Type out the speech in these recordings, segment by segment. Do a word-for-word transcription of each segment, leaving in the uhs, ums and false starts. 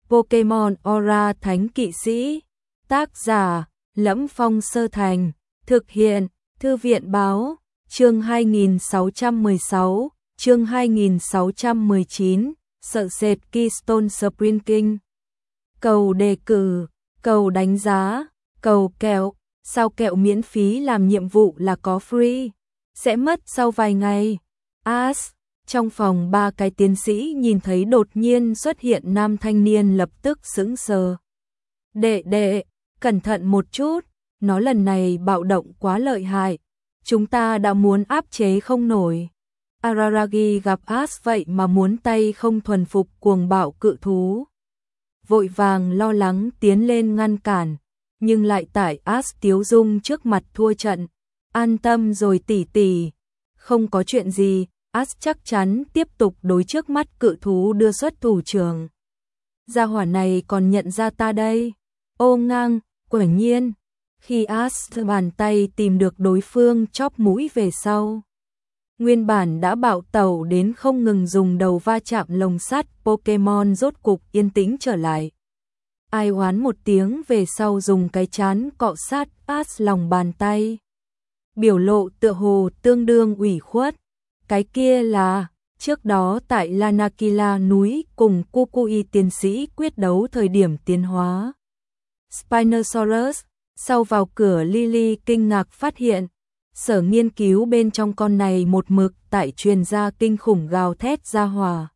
Pokemon Aura Thánh Kỵ Sĩ. Tác giả: Lẫm Phong Sơ Thành. Thực hiện: Thư viện báo. Chương hai nghìn sáu trăm mười sáu, chương hai nghìn sáu trăm mười chín, sợ sệt Keystone Sprinting. Cầu đề cử, cầu đánh giá, cầu kẹo. Sao kẹo miễn phí làm nhiệm vụ là có free? Sẽ mất sau vài ngày. As. Trong phòng ba cái tiến sĩ nhìn thấy đột nhiên xuất hiện nam thanh niên lập tức sững sờ. Đệ đệ, cẩn thận một chút, nó lần này bạo động quá lợi hại. Chúng ta đã muốn áp chế không nổi. Araragi gặp As vậy mà muốn tay không thuần phục cuồng bạo cự thú. Vội vàng lo lắng tiến lên ngăn cản, nhưng lại tại As tiếu dung trước mặt thua trận. An tâm rồi tỷ tỷ, không có chuyện gì. As chắc chắn tiếp tục đối trước mắt cự thú đưa xuất thủ trường. Gia hỏa này còn nhận ra ta đây. Ô ngang, quả nhiên. Khi As bàn tay tìm được đối phương chóp mũi về sau. Nguyên bản đã bạo tẩu đến không ngừng dùng đầu va chạm lồng sắt Pokemon rốt cục yên tĩnh trở lại. Ai oán một tiếng về sau dùng cái chán cọ sát As lòng bàn tay. Biểu lộ tựa hồ tương đương ủy khuất. Cái kia là, trước đó tại Lanakila núi cùng Kukui tiến sĩ quyết đấu thời điểm tiến hóa. Spinosaurus, sau vào cửa Lily kinh ngạc phát hiện, sở nghiên cứu bên trong con này một mực tại truyền ra kinh khủng gào thét ra hỏa.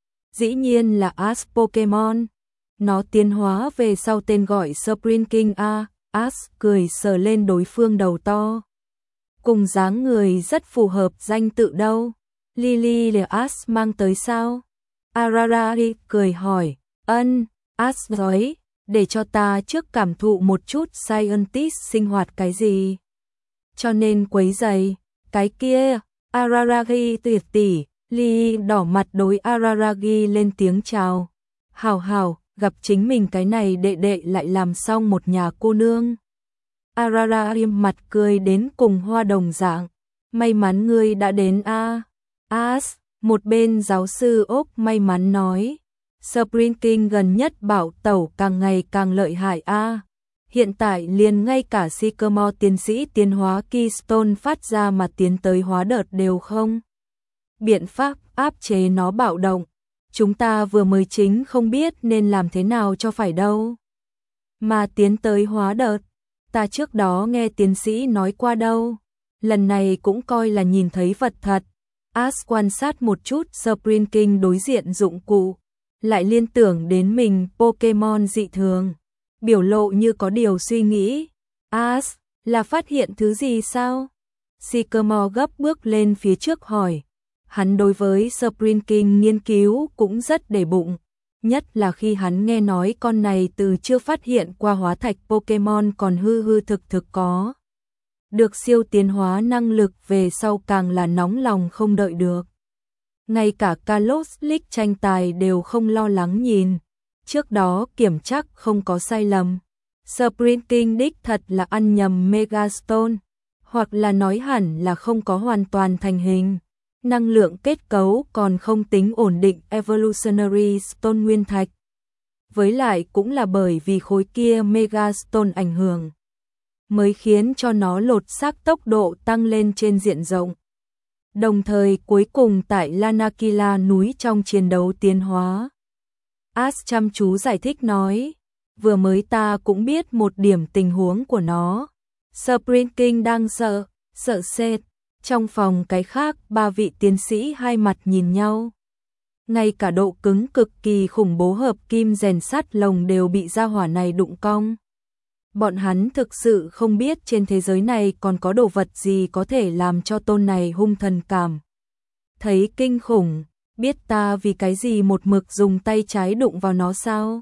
Dĩ nhiên là As Pokemon. Nó tiến hóa về sau tên gọi Sprinting A. As cười sờ lên đối phương đầu to. Cùng dáng người rất phù hợp danh tự đâu. Lily là As mang tới sao? Araragi cười hỏi. Ân, As nói, để cho ta trước cảm thụ một chút scientist sinh hoạt cái gì. Cho nên quấy giày, cái kia, Araragi tuyệt tỷ. Lily đỏ mặt đối Araragi lên tiếng chào. Hào hào, gặp chính mình cái này đệ đệ lại làm xong một nhà cô nương. Araragi mặt cười đến cùng hoa đồng dạng. May mắn ngươi đã đến a. As, một bên giáo sư ốc may mắn nói. Sprinting gần nhất bảo tẩu càng ngày càng lợi hại a. Hiện tại liền ngay cả Sycamore tiến sĩ tiến hóa Keystone phát ra mà tiến tới hóa đợt đều không. Biện pháp áp chế nó bạo động. Chúng ta vừa mới chính không biết nên làm thế nào cho phải đâu. Mà tiến tới hóa đợt. Ta trước đó nghe tiến sĩ nói qua đâu. Lần này cũng coi là nhìn thấy vật thật. As quan sát một chút Sprinting đối diện dụng cụ. Lại liên tưởng đến mình Pokemon dị thường. Biểu lộ như có điều suy nghĩ. As, là phát hiện thứ gì sao? Sycamore gấp bước lên phía trước hỏi. Hắn đối với Sprinting nghiên cứu cũng rất để bụng. Nhất là khi hắn nghe nói con này từ chưa phát hiện qua hóa thạch Pokemon còn hư hư thực thực có. Được siêu tiến hóa năng lực về sau càng là nóng lòng không đợi được. Ngay cả Kalos League tranh tài đều không lo lắng nhìn. Trước đó kiểm chắc không có sai lầm. Sprinting đích thật là ăn nhầm Megastone. Hoặc là nói hẳn là không có hoàn toàn thành hình. Năng lượng kết cấu còn không tính ổn định Evolutionary Stone nguyên thạch. Với lại cũng là bởi vì khối kia Megastone ảnh hưởng. Mới khiến cho nó lột xác tốc độ tăng lên trên diện rộng. Đồng thời cuối cùng tại Lanakila núi trong chiến đấu tiến hóa. As chăm chú giải thích nói. Vừa mới ta cũng biết một điểm tình huống của nó. Sprinting đang sợ, sợ sệt. Trong phòng cái khác ba vị tiến sĩ hai mặt nhìn nhau. Ngay cả độ cứng cực kỳ khủng bố hợp kim rèn sắt lồng đều bị gia hỏa này đụng cong. Bọn hắn thực sự không biết trên thế giới này còn có đồ vật gì có thể làm cho tôn này hung thần cảm. Thấy kinh khủng, biết ta vì cái gì một mực dùng tay trái đụng vào nó sao?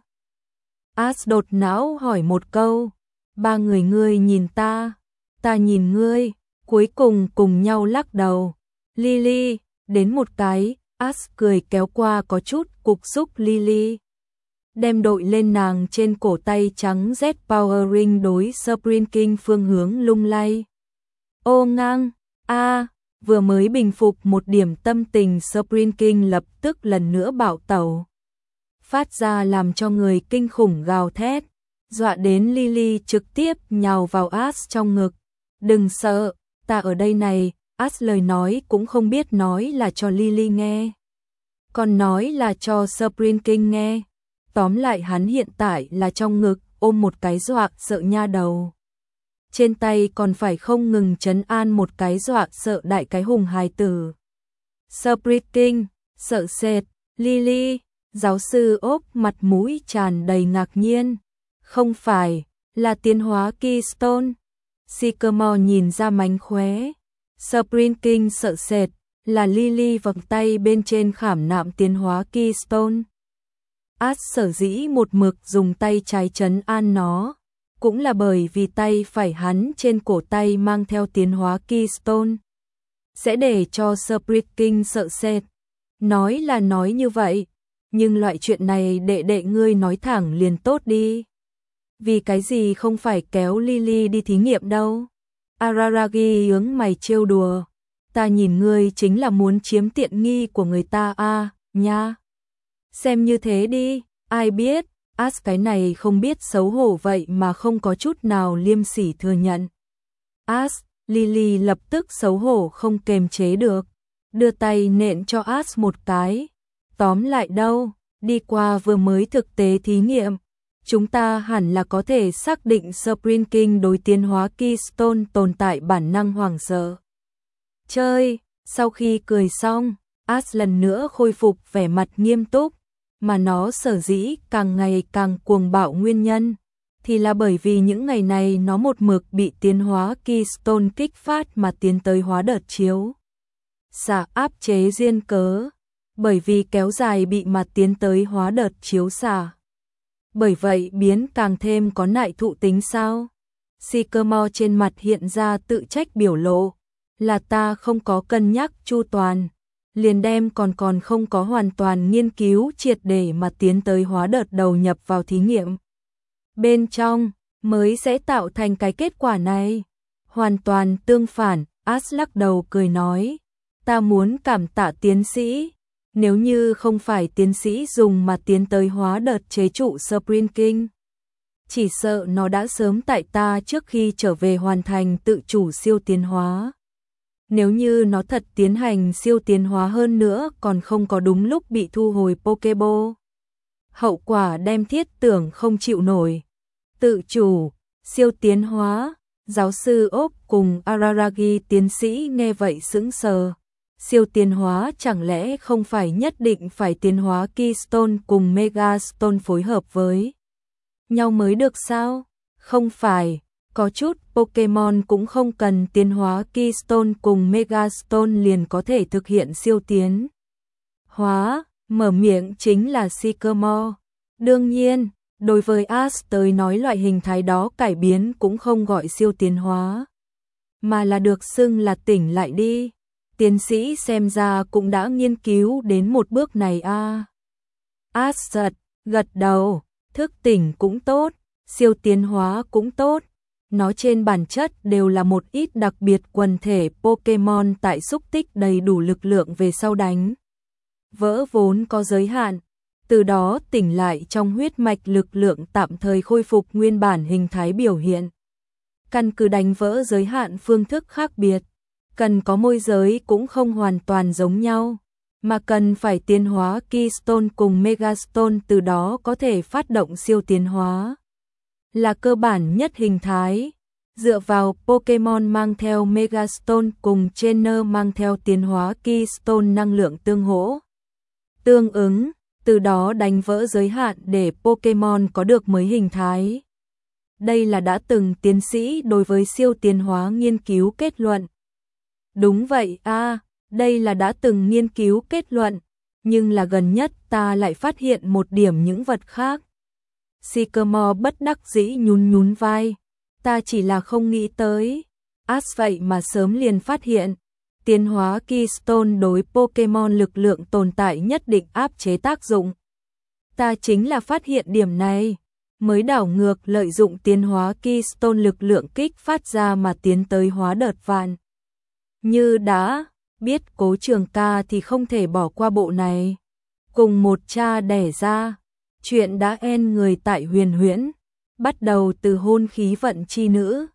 As đột não hỏi một câu. Ba người ngươi nhìn ta, ta nhìn ngươi. Cuối cùng cùng nhau lắc đầu. Lily, đến một cái, As cười kéo qua có chút cục xúc Lily. Đem đội lên nàng trên cổ tay trắng Z Power Ring đối Sprinting phương hướng lung lay. Ô ngang, a vừa mới bình phục một điểm tâm tình Sprinting lập tức lần nữa bạo tẩu. phát ra làm cho người kinh khủng gào thét, dọa đến Lily trực tiếp nhào vào Ash trong ngực. Đừng sợ, ta ở đây này. Ash lời nói cũng không biết nói là cho Lily nghe, còn nói là cho Spring King nghe. Tóm lại hắn hiện tại là trong ngực ôm một cái dọa sợ nha đầu. Trên tay còn phải không ngừng trấn an một cái dọa sợ đại cái hùng hài tử. Spring King, sợ sệt, Lily, giáo sư ốp mặt mũi tràn đầy ngạc nhiên. Không phải, là tiến hóa Keystone. Sycamore nhìn ra mánh khóe. Spring King sợ sệt, là Lily vòng tay bên trên khảm nạm tiến hóa Keystone. Ash sở dĩ một mực dùng tay trái trấn an nó, cũng là bởi vì tay phải hắn trên cổ tay mang theo tiến hóa Keystone. Sẽ để cho Spring King sợ sệt. Nói là nói như vậy, nhưng loại chuyện này đệ đệ ngươi nói thẳng liền tốt đi. Vì cái gì không phải kéo Lily đi thí nghiệm đâu? Araragi nhướng mày trêu đùa. Ta nhìn ngươi chính là muốn chiếm tiện nghi của người ta à, nha. Xem như thế đi, ai biết, Ash cái này không biết xấu hổ vậy mà không có chút nào liêm sỉ thừa nhận. Ash, Lily lập tức xấu hổ không kềm chế được, đưa tay nện cho Ash một cái. Tóm lại đâu, đi qua vừa mới thực tế thí nghiệm, chúng ta hẳn là có thể xác định Spring King đối tiến hóa Keystone tồn tại bản năng hoảng sợ. Chơi, sau khi cười xong, Ash lần nữa khôi phục vẻ mặt nghiêm túc, mà nó sở dĩ càng ngày càng cuồng bạo nguyên nhân, thì là bởi vì những ngày này nó một mực bị tiến hóa Keystone kích phát mà tiến tới hóa đợt chiếu. Xạ áp chế duyên cớ, bởi vì kéo dài bị mà tiến tới hóa đợt chiếu xạ. Bởi vậy biến càng thêm có nại thụ tính sao? Sycamore trên mặt hiện ra tự trách biểu lộ, là ta không có cân nhắc chu toàn, liền đem còn còn không có hoàn toàn nghiên cứu triệt để mà tiến tới hóa đợt đầu nhập vào thí nghiệm. Bên trong, mới sẽ tạo thành cái kết quả này. Hoàn toàn tương phản, Ash lắc đầu cười nói, ta muốn cảm tạ tiến sĩ. Nếu như không phải tiến sĩ dùng mà tiến tới hóa đợt chế trụ Spring King, chỉ sợ nó đã sớm tại ta trước khi trở về hoàn thành tự chủ siêu tiến hóa. Nếu như nó thật tiến hành siêu tiến hóa hơn nữa còn không có đúng lúc bị thu hồi Pokéball, hậu quả đem thiết tưởng không chịu nổi. Tự chủ, siêu tiến hóa, giáo sư ốp cùng Araragi tiến sĩ nghe vậy sững sờ. Siêu tiến hóa chẳng lẽ không phải nhất định phải tiến hóa Keystone cùng Megastone phối hợp với nhau mới được sao? Không phải, có chút Pokemon cũng không cần tiến hóa Keystone cùng Megastone liền có thể thực hiện siêu tiến hóa, mở miệng chính là Sycamore. Đương nhiên, đối với Ash tới nói loại hình thái đó cải biến cũng không gọi siêu tiến hóa, mà là được xưng là tỉnh lại đi. Tiến sĩ xem ra cũng đã nghiên cứu đến một bước này a. À. Ash giật, gật đầu, thức tỉnh cũng tốt, siêu tiến hóa cũng tốt. Nó trên bản chất đều là một ít đặc biệt quần thể Pokemon tại xúc tích đầy đủ lực lượng về sau đánh vỡ vốn có giới hạn, từ đó tỉnh lại trong huyết mạch lực lượng tạm thời khôi phục nguyên bản hình thái biểu hiện. Căn cứ đánh vỡ giới hạn phương thức khác biệt, cần có môi giới cũng không hoàn toàn giống nhau, mà cần phải tiến hóa Keystone cùng Megastone từ đó có thể phát động siêu tiến hóa. Là cơ bản nhất hình thái, dựa vào Pokemon mang theo Megastone cùng Trainer mang theo tiến hóa Keystone năng lượng tương hỗ. Tương ứng, từ đó đánh vỡ giới hạn để Pokemon có được mới hình thái. Đây là đã từng tiến sĩ đối với siêu tiến hóa nghiên cứu kết luận. Đúng vậy a, à, đây là đã từng nghiên cứu kết luận, nhưng là gần nhất ta lại phát hiện một điểm những vật khác. Sycamore bất đắc dĩ nhún nhún vai, ta chỉ là không nghĩ tới. Ash vậy mà sớm liền phát hiện, tiến hóa Keystone đối Pokemon lực lượng tồn tại nhất định áp chế tác dụng. Ta chính là phát hiện điểm này, mới đảo ngược lợi dụng tiến hóa Keystone lực lượng kích phát ra mà tiến tới hóa đợt vạn. Như đã biết Cố Trường ca thì không thể bỏ qua bộ này. Cùng một cha đẻ ra, Chuyện đã en người tại huyền huyễn, bắt đầu từ hôn khí vận chi nữ,